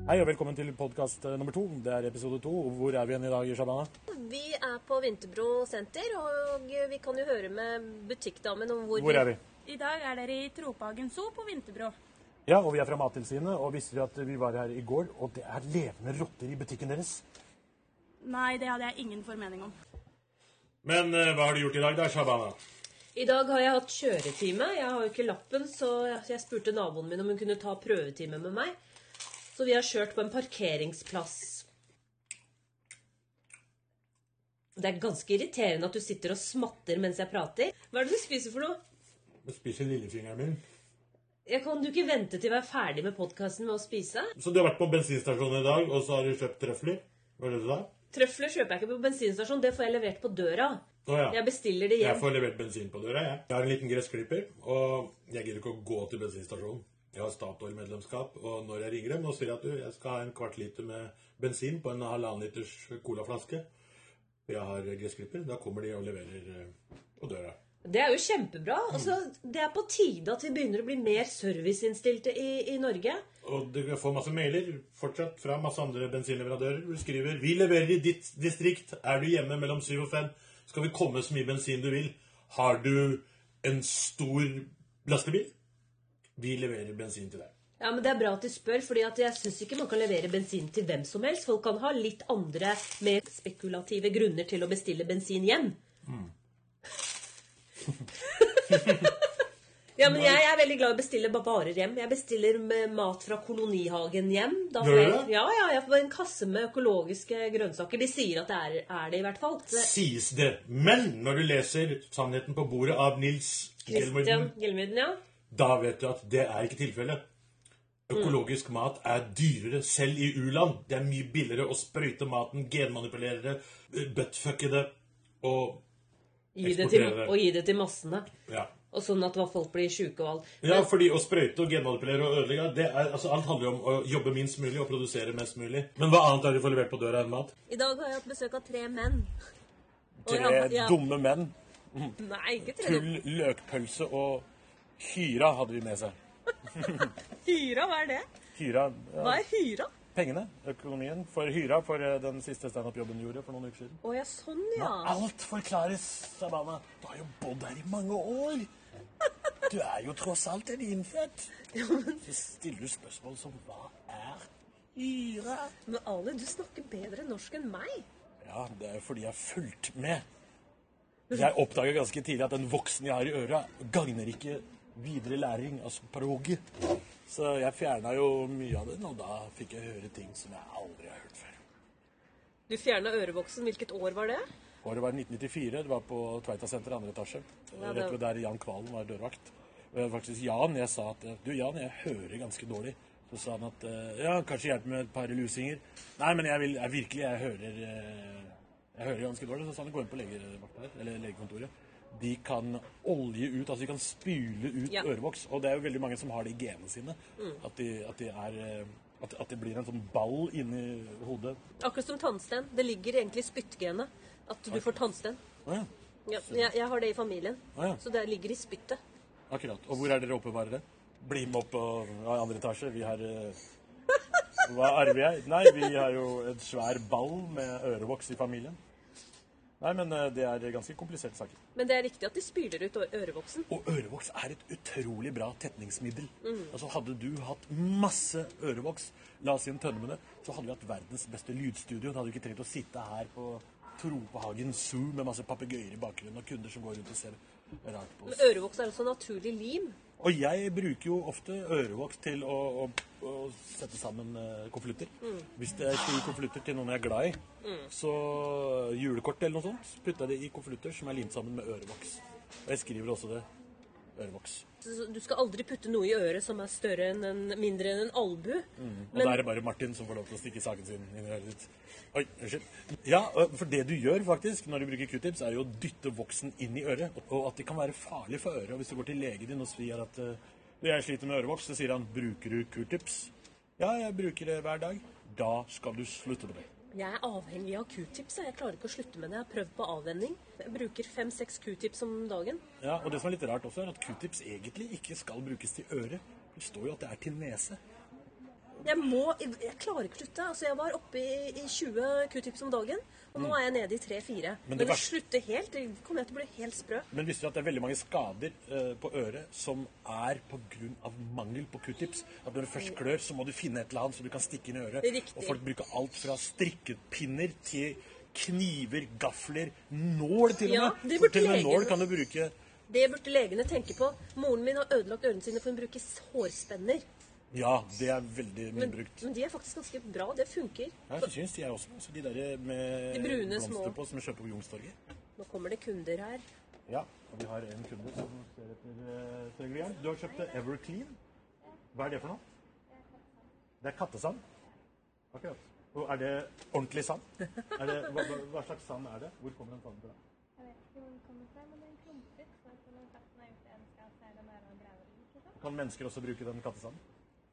Hei og velkommen til podcast nummer 2. Det episode 2. Hvor vi igjen I dag, Shabana? Vi på Vinterbro senter, og vi kan jo høre med butikkdamen om Hvor vi? I dag dere I Tropehagen Zoo på Vinterbro. Ja, og vi fra Mattilsynet, og visste du at vi var her I går, og det levende rotter I butikken deres? Nei, det hadde jeg ingen formening om. Men hva har du gjort I dag da, Shabana? I dag har jeg hatt kjøretime. Jeg har jo ikke lappen, så jeg spurte naboen min om hun kunne ta prøvetime med meg. Så vi har kjørt på en parkeringsplass. Det ganske irriterende at du sitter og smatter mens jeg prater. Hva det du spiser for noe? Jeg spiser lillefingeren min. Kan du ikke vente til vi ferdig med podcasten med å spise? Så du har vært på bensinstasjonen I dag, og så har du kjøpt trøfler? Hva det du sa? Trøfler kjøper jeg ikke på bensinstasjon, det får jeg levert på døra. Ja. Jeg bestiller det hjem. Jeg får levert bensin på døra, jeg. Jeg har en liten gressklipper, og jeg gidder ikke å gå til bensinstasjonen. Jeg har Statoil-medlemskap, og når jeg ringer dem, nå sier jeg at jeg skal ha en kvart liter med bensin på en 1,5 liters colaflaske. Jeg har gressklipper, da kommer de og leverer på døra. Det jo kjempebra. Altså, det på tide at vi begynner å bli mer serviceinnstilte I Norge. Og du får masse mailer fortsatt fra masse andre bensinleverandører. Du skriver, vi leverer I ditt distrikt. Du hjemme mellom 7 og 5? Skal vi komme så mye bensin du vil? Har du en stor lastebil? Vi leverer bensin til deg. Ja, men det bra at du spør, fordi at jeg synes ikke man kan levere bensin til hvem som helst. Folk kan ha litt andre, mer spekulative grunner til å bestille bensin hjem. Ja, men jeg veldig glad I å bestille varer hjem. Jeg bestiller mat fra kolonihagen hjem. Da får jeg, ja, jeg får en kasse med økologiske grønnsaker. De sier at det det I hvert fall. Sies det. Men når du leser Sannheten på bordet av Nils Gelmyden, ja. Da vet du at det ikke tilfellet. Økologisk mat dyrere selv I U-land. Det mye billigere å sprøyte maten, genmanipulere det, buttfucke det og eksportere det. Og gi det til massene. Ja. Og sånn at folk blir syke og alt. Ja, fordi å sprøyte og genmanipulere og ødelegge, altså alt handler om å jobbe minst mulig og produsere mest mulig. Men hva annet har du fått levert på døra enn mat? I dag har jeg hatt besøk av 3 menn. 3 dumme menn. Nei, ikke 3. Kull, løkpølse og hyra hadde vi med seg. Hyra, hva det? Hyra, ja. Hva hyra? Pengene, økonomien for hyra for den siste stand-up-jobben du gjorde for noen uker siden. Åja, sånn, ja. Nå alt forklares, Shabana. Du har jo bodd her I mange år. Du jo tross alt en innfødt. Så stiller du spørsmål som, hva hyra? Men Ale, du snakker bedre norsk enn meg. Ja, det jo fordi jeg har fulgt med. Jeg oppdaget ganske tidlig at den voksen jeg har I øra gagner ikke videre læring av språket. Så jeg fjernet jo mye av den, og da fikk jeg høre ting som jeg aldri har hørt før. Du fjernet ørevoksen. Hvilket år var det? Året var 1994, det var på Tveita Senter, 2. etasje. Ja, Rett ved der Jan Kvalen var dørvakt. Faktisk Jan, jeg sa at, du Jan, jeg hører ganske dårlig. Så sa han at, ja, kanskje hjelpe med et par lusinger. Nei, men jeg hører ganske dårlig. Så sa han, gå inn på legevakta her, eller legekontoret. De kan olje ut, altså de kan spyle ut ørevoks, og det jo veldig mange som har det I genene sine, at det blir en sånn ball inni hodet. Akkurat som tannsten, det ligger egentlig I spyttgenet, at du får tannsten. Ja, jeg har det I familien, så det ligger I spyttet. Akkurat, og hvor dere oppbevarer det? Bli med opp på 2. etasje, vi har... Hva arver jeg? Nei, vi har jo et svær ball med ørevoks I familien. Nei, men det ganske komplisert saker. Men det riktig at de spyler ut ørevoksen. Og ørevoks et utrolig bra tetningsmiddel. Altså, hadde du hatt masse ørevoks, la oss si en tønne med det, så hadde vi hatt verdens beste lydstudio. Da hadde vi ikke trengt å sitte her på Tropehagen Zoo med masse papegøyer I bakgrunnen og kunder som går rundt og ser rart på oss. Men ørevoks også naturlig lim. Og jeg bruker jo ofte ørevoks til å sette sammen konvolutter. Hvis jeg skal gi konvolutter til noen jeg glad I, så julekort eller noe sånt, putter jeg det I konvolutter som limt sammen med ørevoks. Og jeg skriver også det, ørevoks. Så du skal aldri putte noe I øret som større mindre enn en albu. Og da det bare Martin som får lov til å stikke saken sin inn I øret ditt. Oi, unnskyld. Ja, for det du gjør faktisk når du bruker Q-tips jo å dytte voksen inn I øret, og at det kan være farlig for øret. Og hvis du går til legen din og sier at jeg sliter med ørevoks, så sier han, bruker du Q-tips? Ja, jeg bruker det hver dag. Da skal du slutte med det. Jeg avhengig av Q-tips, jeg klarer ikke å slutte med det. Jeg har prøvd på avvenning. Jeg bruker 5-6 Q-tips om dagen. Ja, og det som litt rart også at Q-tips egentlig ikke skal brukes til øret. Det står jo at det til nese. Jeg klarer ikke å slutte. Altså, jeg var oppe i 20 Q-tips om dagen, og nå er jeg nede i 3-4. Men det slutter helt, det kommer jeg til å bli helt sprø. Men visste du at det er veldig mange skader på øret som er på grunn av mangel på Q-tips? At når du først klør, så må du finne et eller annet så du kan stikke inn i øret. Riktig. Og folk bruker alt fra strikkepinner til kniver, gafler, nål til og med. Ja, til en nål kan du bruke... Det burde legene tenke på. Moren min har ødelagt ørene sine for hun bruker hårspenner. Ja, det er veldig mye brukt. Men de er faktisk ganske bra, det funker. Ja, det synes jeg også. Så de der med de brune, blomster små. på som vi kjøper på Youngstorget. Nå kommer det kunder her. Ja, og vi har en kunde som ser etter Tryggjern. Du har kjøpt Everclean. Hva er det for noe? Det er kattesand. Akkurat. Og er det ordentlig sand? Hva slags sand er det? Hvor kommer den sanden fra? Jeg vet ikke hvor den kommer fra, men den klumper. Så når katten har gjort det en skal, så er det bare å grave den. Liksom. Kan mennesker også bruke den kattesanden?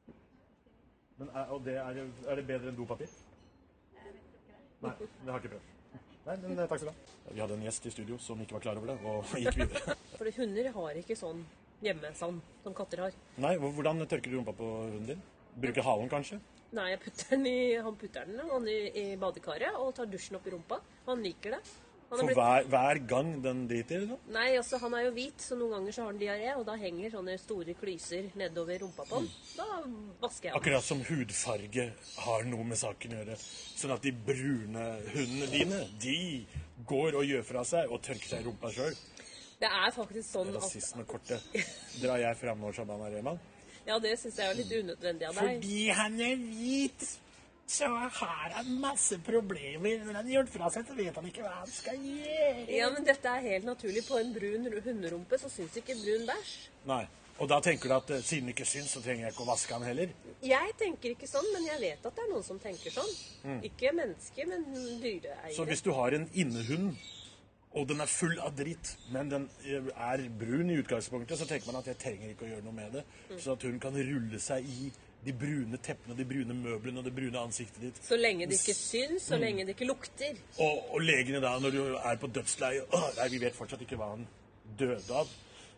Men er det bedre enn dopapir? Jeg vet ikke det. Nei, det har ikke prøvd. Nei, men takk skal du ha. Vi hadde en gjest i studio som ikke var klar over det, og gikk videre. For hunder har ikke sånn hjemmesand som katter har. Nei, hvordan tørker du rumpa på hunden din? Bruker halen kanskje? Nei, han putter den i badekaret og tar dusjen opp i rumpa. Han liker det. For hver gang den driter, eller? Nei, altså han er jo hvit, så noen ganger så har han diaré, og da henger sånne store klyser nedover rumpa på han. Da vasker jeg han. Akkurat som hudfarge har noe med saken å gjøre. Sånn at de brune hundene dine, de går og gjør fra seg og tørker seg i rumpa selv. Det er faktisk sånn at... Rasismekortet drar jeg frem når Shaban er Rehman. Ja, det synes jeg er litt unødvendig av deg. Fordi han er hvit, så har han masse problemer. Når han gjør fra seg, så vet han ikke hva han skal gjøre. Ja, men dette er helt naturlig. På en brun hunderumpe så synes ikke brun bæsj. Nei, og da tenker du at siden det ikke synes, så trenger jeg ikke å vaske han heller? Jeg tenker ikke sånn, men jeg vet at det er noen som tenker sånn. Ikke mennesker, men dyreeiere. Så hvis du har en innehund, og den er full av dritt, men den er brun i utgangspunktet, så tenker man at jeg trenger ikke å gjøre noe med det. Så at hun kan rulle seg i de brune teppene, de brune møblene og det brune ansiktet ditt. Så lenge det ikke syns, så lenge det ikke lukter. Og legene da, når du er på dødsleie, nei, vi vet fortsatt ikke hva han døde av.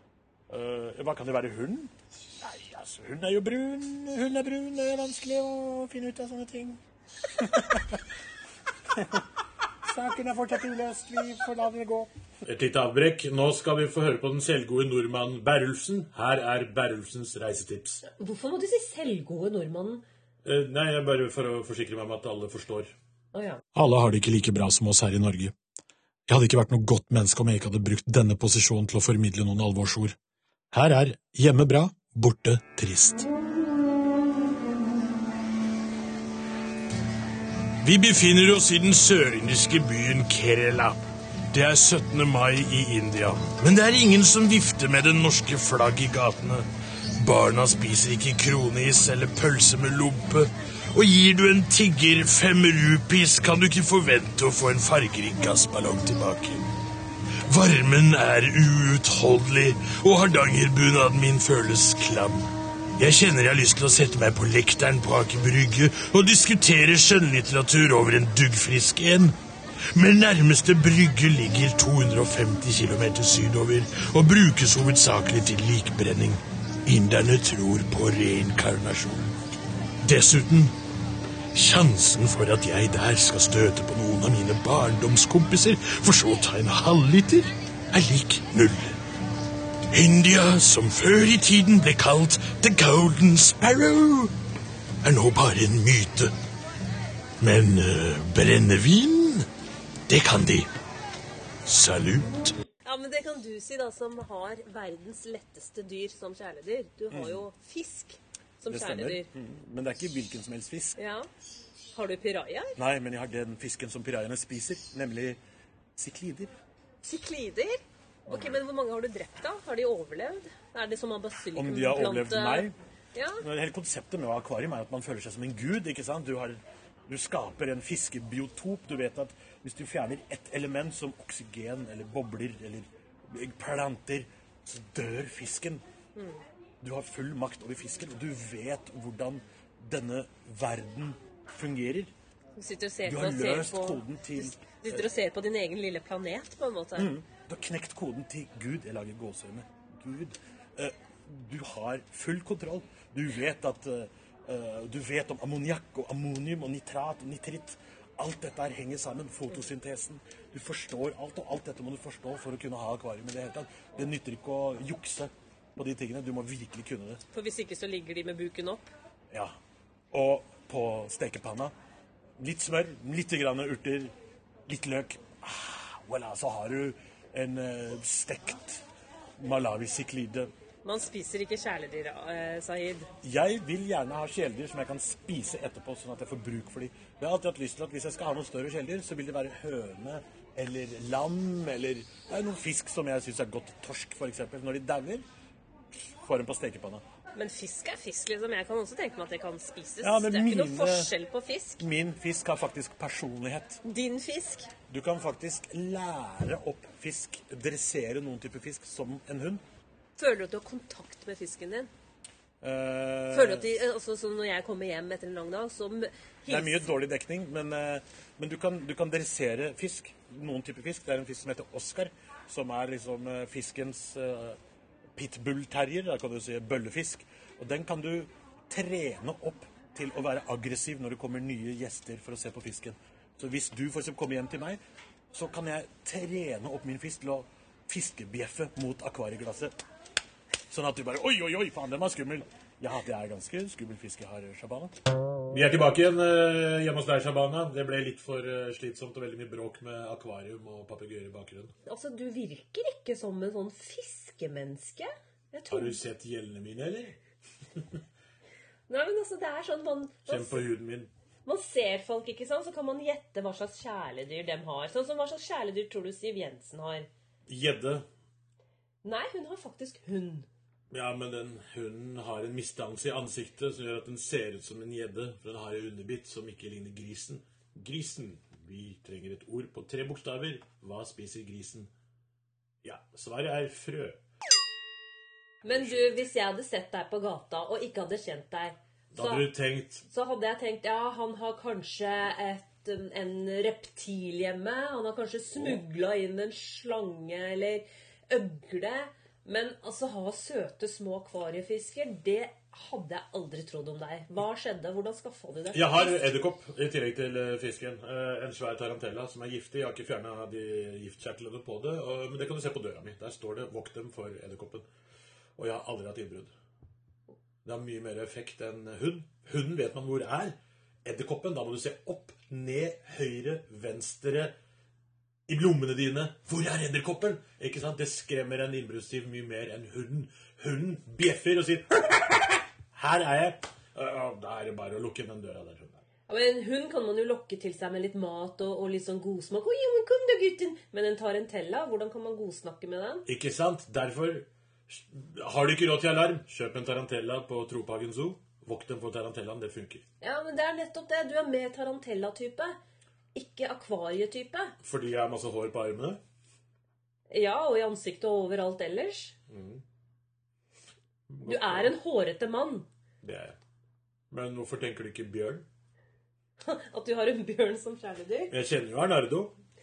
Hva kan det være, hund? Nei, altså, hun er jo brun. Hun er brun, det er vanskelig å finne ut av sånne ting. Saken er fortsatt uløst, vi får la det gå. Et lite avbrekk. Nå skal vi få høre på den selvgode nordmann Berrulfsen. Her er Berrulfsens reisetips. Hvorfor må du si selvgode nordmannen? Nei, bare for å forsikre meg om at alle forstår. Ja. Alle har det ikke like bra som oss her i Norge. Jeg hadde ikke vært noe godt menneske om jeg ikke hadde brukt denne posisjonen til å formidle noen alvorsord. Her er hjemme bra, borte trist. Vi befinner oss i den sørindiske byen Kerala. Det er 17. mai i India, men det er ingen som vifter med den norske flagg i gatene. Barna spiser ikke kronis eller pølse med lompe, og gir du en tigger 5 rupees, kan du ikke forvente å få en fargerik gassballong tilbake. Varmen er uutholdelig, og hardangerbunaden min føles klam. Jeg kjenner jeg har lyst til å sette meg på lekteren på Aker Brygge og diskutere skjønnlitteratur over en duggfrisk en. Men nærmeste brygge ligger 250 kilometer sydover og brukes hovedsakelig til likbrenning. Inderne tror på reinkarnasjon. Dessuten, sjansen for at jeg der skal støte på noen av mine barndomskompiser for så å ta en halvliter, er lik 0. India, som før i tiden ble kalt The Golden Sparrow, er nå bare en myte. Men brennevin, det kan de. Salut. Ja, men det kan du si da, som har verdens letteste dyr som kjæledyr. Du har jo fisk som kjæledyr. Men det er ikke hvilken som helst fisk. Ja. Har du pirajaer? Nei, men jeg har den fisken som pirajene spiser, nemlig siklider. Siklider? Ok, men hvor mange har du drept da? Har de overlevd? Er det som av basilikumplante? Om de har overlevd meg? Ja. Hele konseptet med å ha akvarium er at man føler seg som en gud, ikke sant? Du skaper en fiskebiotop. Du vet at hvis du fjerner ett element som oksygen, eller bobler, eller planter, så dør fisken. Du har full makt over fisken, og du vet hvordan denne verden fungerer. Du har løst koden til... Du sitter og ser på din egen lille planet, på en måte. Du har knekt koden til Gud. Jeg lager gåseøyne. Gud. Du har full kontroll. Du vet at Du vet om ammoniakk og ammonium og nitrat og nitritt. Alt dette her henger sammen. Fotosyntesen. Du forstår alt, og alt dette må du forstå for å kunne ha akvarium i det hele tatt. Det nytter ikke å jukse på de tingene. Du må virkelig kunne det. For hvis ikke så ligger de med buken opp. Ja. Og på stekepanna, litt smør, litt grann urter, litt løk. Voilà, så har du en stekt malawi-siklide. Man spiser ikke kjæledyr, Sahid. Jeg vil gjerne ha kjæledyr som jeg kan spise etterpå, sånn at jeg får bruk for dem. Jeg har alltid hatt lyst til at hvis jeg skal ha noen større kjæledyr, så vil det være høne eller lam, eller det er noen fisk som jeg synes er godt. Torsk, for eksempel. Når de dauer, får dem på stekepanna. Men fisk er fisk, liksom. Jeg kan også tenke meg at det kan spises. Ja, men det er ikke noe forskjell på fisk. Min fisk har faktisk personlighet. Din fisk? Du kan faktisk lære opp fisk, dressere noen type fisk som en hund. Føler du at du har kontakt med fisken din? Føler du at altså, så når jeg kommer hjem etter en lang dag, så Det er mye dårlig dekning, men du kan dressere fisk. Noen type fisk. Det er en fisk som heter Oscar, som er liksom fiskens pitbull-terrier, da kan du si bøllefisk. Og den kan du trene opp til å være aggressiv når det kommer nye gjester for å se på fisken. Så hvis du for eksempel kommer hjem til meg, så kan jeg trene opp min fisk til å fiskebjeffe mot akvarieglasset. Sånn at du bare, oi, faen, den var skummel. Ja, det er ganske skummel fisk jeg har, Shabana. Vi er tilbake igjen hjemme hos deg, Shabana. Det ble litt for slitsomt og veldig mye bråk med akvarium og papegøyer i bakgrunnen. Altså, du virker ikke som en sånn fiskemenneske. Har du sett gjellene mine, eller? Nei, men altså, det er sånn... Kjenn på huden min. Man ser folk, ikke sant? Så kan man gjette hva slags kjæledyr de har. Sånn som hva slags kjæledyr tror du Siv Jensen har? Gjedde. Nei, hun har faktisk hund. Ja, men den hunden har en misdannelse i ansiktet som gjør at den ser ut som en gjedde, for den har en underbitt som ikke ligner grisen. Grisen. Vi trenger et ord på 3 bokstaver. Hva spiser grisen? Ja, svaret er frø. Men du, hvis jeg hadde sett deg på gata og ikke hadde kjent deg, da hadde du tenkt... Så hadde jeg tenkt, ja, han har kanskje en reptil hjemme, han har kanskje smuglet inn en slange eller øgle, men altså ha søte små akvariefisker, det hadde jeg aldri trodd om deg. Hva skjedde? Hvordan skaffet du det? Jeg har edderkopp i tillegg til fisken. En svær tarantella som er giftig. Jeg har ikke fjernet de giftkjertlene på det, men det kan du se på døra mi. Der står det, vokt dem for edderkoppen. Og jeg har aldri hatt innbrudd. Det har mye mer effekt enn hund. Hunden vet man hvor er. Edderkoppen, da må du se opp, ned, høyre, venstre, i blommene dine. Hvor er edderkoppen? Ikke sant? Det skremmer en innbruddstyv mye mer enn hunden. Hunden bjeffer og sier her er jeg. Da er det bare å lukke den døra der. Ja, men hund kan man jo lokke til seg med litt mat og litt sånn godsmak. Oi, men kom da, gutten. Men en tarantella, hvordan kan man godsnakke med den? Ikke sant? Derfor har du ikke råd til alarm. Kjøp en tarantella på Tropagen Zoo. Vokt den for tarantellaen, det funker. Ja, men det er nettopp det. Du er mer tarantella-type. Ikke akvarietype. Fordi jeg har masse hår på armene? Ja, og i ansiktet og overalt ellers. Du er en hårete mann. Det er jeg. Men hvorfor tenker du ikke bjørn? At du har en bjørn som kjæledyr? Jeg kjenner jo Arnardo.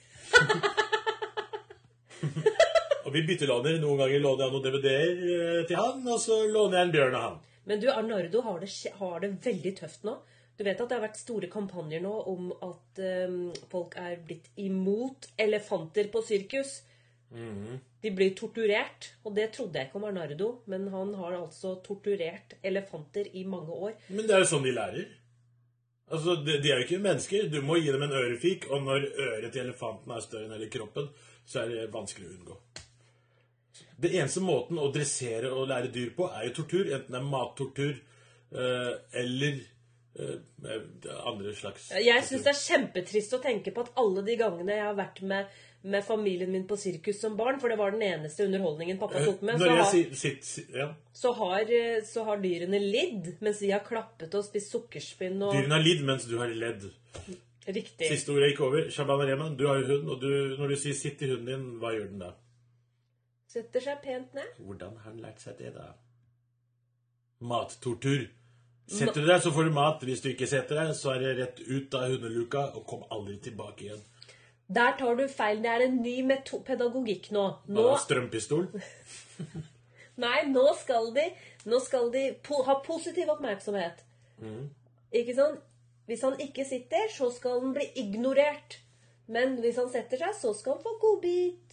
Og vi byttelåner. Noen ganger låner jeg noen DVD-er til han, og så låner jeg en bjørn av han. Men du, Arnardo har det veldig tøft nå. Du vet at det har vært store kampanjer nå om at folk er blitt imot elefanter på sirkus. De blir torturert, og det trodde jeg ikke om Arnardo, men han har altså torturert elefanter i mange år. Men det er jo sånn de lærer. Altså, de er jo ikke mennesker. Du må gi dem en ørefik, og når øret til elefanten er større enn hele kroppen, så er det vanskelig å unngå. Det eneste måten å dressere og lære dyr på er jo tortur, enten det er mattortur eller andre slags. Jeg synes det er kjempetrist å tenke på at alle de gangene jeg har vært med familien min på sirkus som barn, for det var den eneste underholdningen pappa tok med, så har dyrene lidd mens vi har klappet og spist sukkerspinn og... Dyrene har lidd mens du har ledd. Riktig. Siste ordet gikk over. Shabana Rehman, du har jo hund, og når du sier sitt i hunden din, hva gjør den da? Setter seg pent ned. Hvordan har han lært seg det da? Mattortur. Setter du deg, så får du mat. Hvis du ikke setter deg, så er det rett ut av hundeluka, og kom aldri tilbake igjen. Der tar du feil. Det er en ny pedagogikk nå. Strømpistol? Nei, nå skal de ha positiv oppmerksomhet. Ikke sant? Hvis han ikke sitter, så skal han bli ignorert. Men hvis han setter seg, så skal han få godbit.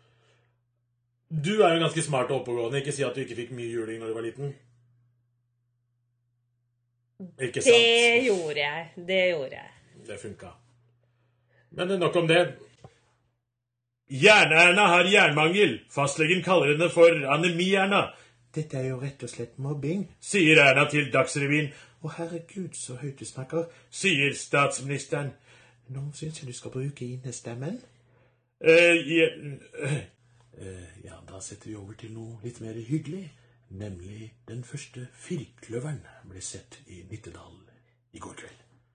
Du er jo ganske smart og oppegående. Ikke si at du ikke fikk mye juling når du var liten. Ikke sant? Det gjorde jeg. Det funka. Men nok om det. Jern-Erna har jernmangel. Fastlegen kaller henne for Anemi-Erna. Dette er jo rett og slett mobbing, sier Erna til Dagsrevyen. Å herregud, så høyt du snakker, sier statsministeren. Nå synes jeg du skal bruke innestemmen. Ja, da setter vi over til noe litt mer hyggelig. Nemlig den første firkløveren ble sett i Nittedal i går kveld.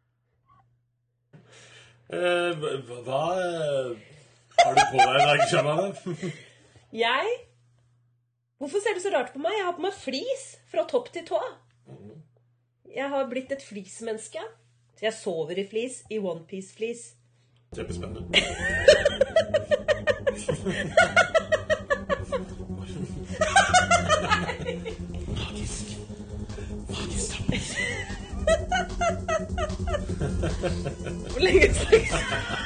Hva har du på deg i dag, Shamane? Jeg? Hvorfor ser du så rart på meg? Jeg har på meg flis fra topp til tå. Jeg har blitt et flismenneske. Så jeg sover i flis, i one-piece-flis. Kjempespennende. Magisk. Hvor lenge snakker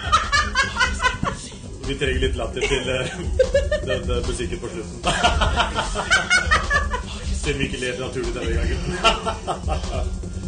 Vi trenger litt latter til den musikken på slutten. Siden vi ikke ler naturlig denne gangen.